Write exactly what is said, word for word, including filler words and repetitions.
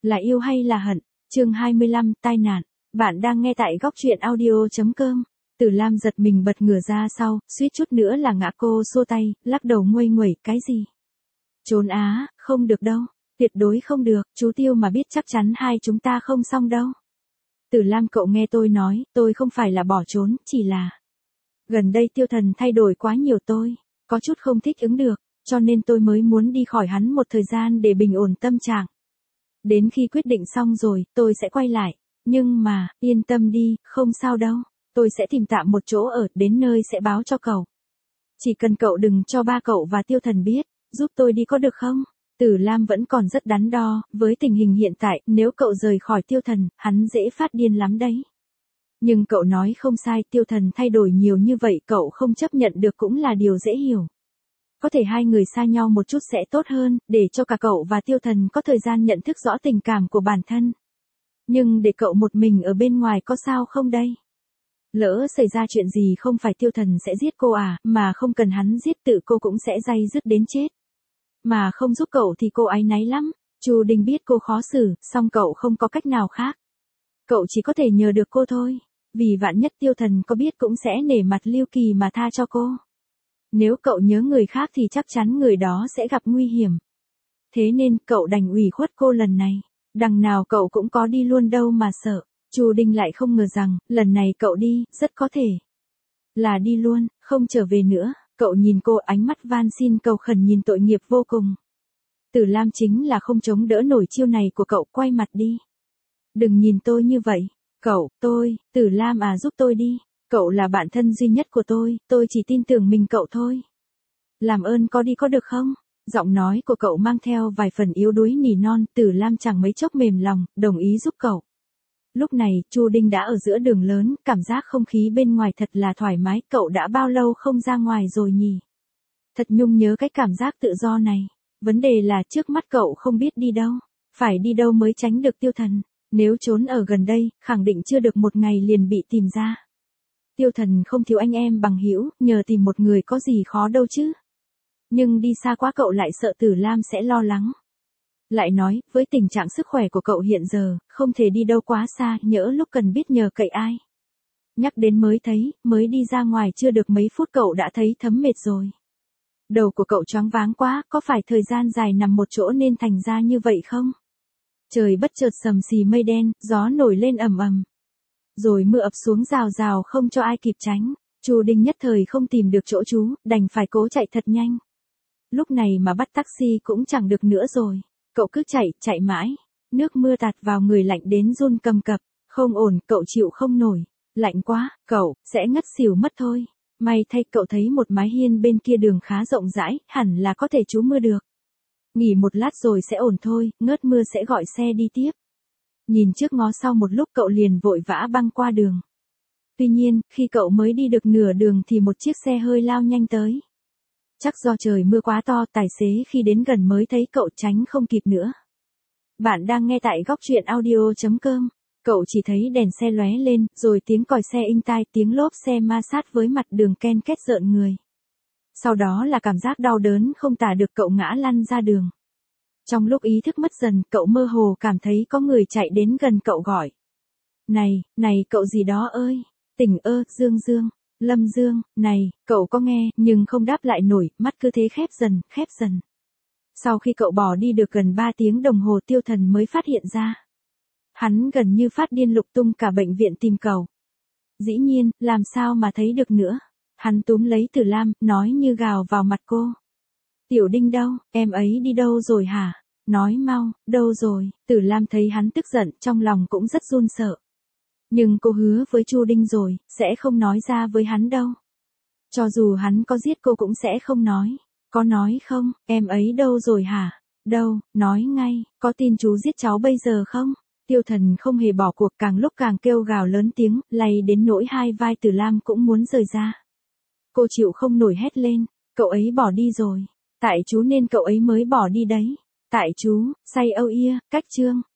Là yêu hay là hận? Chương hai mươi lăm, tai nạn. Bạn đang nghe tại góc truyện audio chấm com. Tử Lam giật mình bật ngửa ra sau, suýt chút nữa là ngã. Cô xua tay, lắc đầu nguây nguẩy. Cái gì? Trốn á, không được đâu. Tuyệt đối không được, chú Tiêu mà biết chắc chắn hai chúng ta không xong đâu. Tử Lam, cậu nghe tôi nói, tôi không phải là bỏ trốn, chỉ là gần đây Tiêu Thần thay đổi quá nhiều, tôi có chút không thích ứng được, cho nên tôi mới muốn đi khỏi hắn một thời gian để bình ổn tâm trạng. Đến khi quyết định xong rồi, tôi sẽ quay lại. Nhưng mà, yên tâm đi, không sao đâu. Tôi sẽ tìm tạm một chỗ ở, đến nơi sẽ báo cho cậu. Chỉ cần cậu đừng cho ba cậu và Tiêu Thần biết, giúp tôi đi có được không? Tử Lam vẫn còn rất đắn đo, với tình hình hiện tại, nếu cậu rời khỏi Tiêu Thần, hắn dễ phát điên lắm đấy. Nhưng cậu nói không sai, Tiêu Thần thay đổi nhiều như vậy, cậu không chấp nhận được cũng là điều dễ hiểu. Có thể hai người xa nhau một chút sẽ tốt hơn, để cho cả cậu và Tiêu Thần có thời gian nhận thức rõ tình cảm của bản thân. Nhưng để cậu một mình ở bên ngoài có sao không đây? Lỡ xảy ra chuyện gì không phải Tiêu Thần sẽ giết cô à, mà không cần hắn giết tự cô cũng sẽ day dứt đến chết. Mà không giúp cậu thì cô áy náy lắm. Chu Đình biết cô khó xử, song cậu không có cách nào khác. Cậu chỉ có thể nhờ được cô thôi. Vì vạn nhất Tiêu Thần có biết cũng sẽ nể mặt Lưu Kỳ mà tha cho cô. Nếu cậu nhớ người khác thì chắc chắn người đó sẽ gặp nguy hiểm. Thế nên cậu đành ủy khuất cô lần này. Đằng nào cậu cũng có đi luôn đâu mà sợ. Chu Đình lại không ngờ rằng, lần này cậu đi, rất có thể là đi luôn, không trở về nữa. Cậu nhìn cô, ánh mắt van xin cầu khẩn nhìn tội nghiệp vô cùng. Tử Lam chính là không chống đỡ nổi chiêu này của cậu, quay mặt đi. Đừng nhìn tôi như vậy. Cậu, tôi, Tử Lam à, giúp tôi đi. Cậu là bạn thân duy nhất của tôi, tôi chỉ tin tưởng mình cậu thôi. Làm ơn có đi có được không? Giọng nói của cậu mang theo vài phần yếu đuối nỉ non. Tử Lam chẳng mấy chốc mềm lòng, đồng ý giúp cậu. Lúc này, Chu Đình đã ở giữa đường lớn, cảm giác không khí bên ngoài thật là thoải mái. Cậu đã bao lâu không ra ngoài rồi nhỉ? Thật nhung nhớ cái cảm giác tự do này. Vấn đề là trước mắt cậu không biết đi đâu. Phải đi đâu mới tránh được Tiêu Thần. Nếu trốn ở gần đây, khẳng định chưa được một ngày liền bị tìm ra. Tiêu Thần không thiếu anh em bằng hữu, nhờ tìm một người có gì khó đâu chứ. Nhưng đi xa quá cậu lại sợ Tử Lam sẽ lo lắng. Lại nói, với tình trạng sức khỏe của cậu hiện giờ, không thể đi đâu quá xa, nhỡ lúc cần biết nhờ cậy ai. Nhắc đến mới thấy, mới đi ra ngoài chưa được mấy phút cậu đã thấy thấm mệt rồi. Đầu của cậu choáng váng quá, có phải thời gian dài nằm một chỗ nên thành ra như vậy không? Trời bất chợt sầm xì mây đen, gió nổi lên ầm ầm. Rồi mưa ập xuống rào rào không cho ai kịp tránh. Chu Đình nhất thời không tìm được chỗ trú, đành phải cố chạy thật nhanh. Lúc này mà bắt taxi cũng chẳng được nữa rồi. Cậu cứ chạy, chạy mãi. Nước mưa tạt vào người lạnh đến run cầm cập. Không ổn, cậu chịu không nổi. Lạnh quá, cậu sẽ ngất xỉu mất thôi. May thay cậu thấy một mái hiên bên kia đường khá rộng rãi, hẳn là có thể trú mưa được. Nghỉ một lát rồi sẽ ổn thôi, ngớt mưa sẽ gọi xe đi tiếp. Nhìn trước ngó sau một lúc cậu liền vội vã băng qua đường. Tuy nhiên, khi cậu mới đi được nửa đường thì một chiếc xe hơi lao nhanh tới. Chắc do trời mưa quá to, tài xế khi đến gần mới thấy cậu tránh không kịp nữa. Bạn đang nghe tại góc truyện audio chấm com. Cậu chỉ thấy đèn xe lóe lên, rồi tiếng còi xe inh tai, tiếng lốp xe ma sát với mặt đường ken két rợn người. Sau đó là cảm giác đau đớn không tả được, cậu ngã lăn ra đường. Trong lúc ý thức mất dần, cậu mơ hồ cảm thấy có người chạy đến gần cậu gọi. Này, này cậu gì đó ơi, tỉnh ơ, Dương Dương, Lâm Dương, này, cậu có nghe, nhưng không đáp lại nổi, mắt cứ thế khép dần, khép dần. Sau khi cậu bỏ đi được gần ba tiếng đồng hồ Tiêu Thần mới phát hiện ra. Hắn gần như phát điên lục tung cả bệnh viện tìm cậu. Dĩ nhiên, làm sao mà thấy được nữa. Hắn túm lấy Tử Lam, nói như gào vào mặt cô. Tiểu Đinh đâu, em ấy đi đâu rồi hả? Nói mau, đâu rồi? Tử Lam thấy hắn tức giận, trong lòng cũng rất run sợ. Nhưng cô hứa với Chu Đinh rồi, sẽ không nói ra với hắn đâu. Cho dù hắn có giết cô cũng sẽ không nói. Có nói không, em ấy đâu rồi hả? Đâu, nói ngay, có tin chú giết cháu bây giờ không? Tiêu Thần không hề bỏ cuộc, càng lúc càng kêu gào lớn tiếng, lay đến nỗi hai vai Tử Lam cũng muốn rời ra. Cô chịu không nổi hét lên, cậu ấy bỏ đi rồi. Tại chú nên cậu ấy mới bỏ đi đấy. Tại chú, say âu ia, cách chương.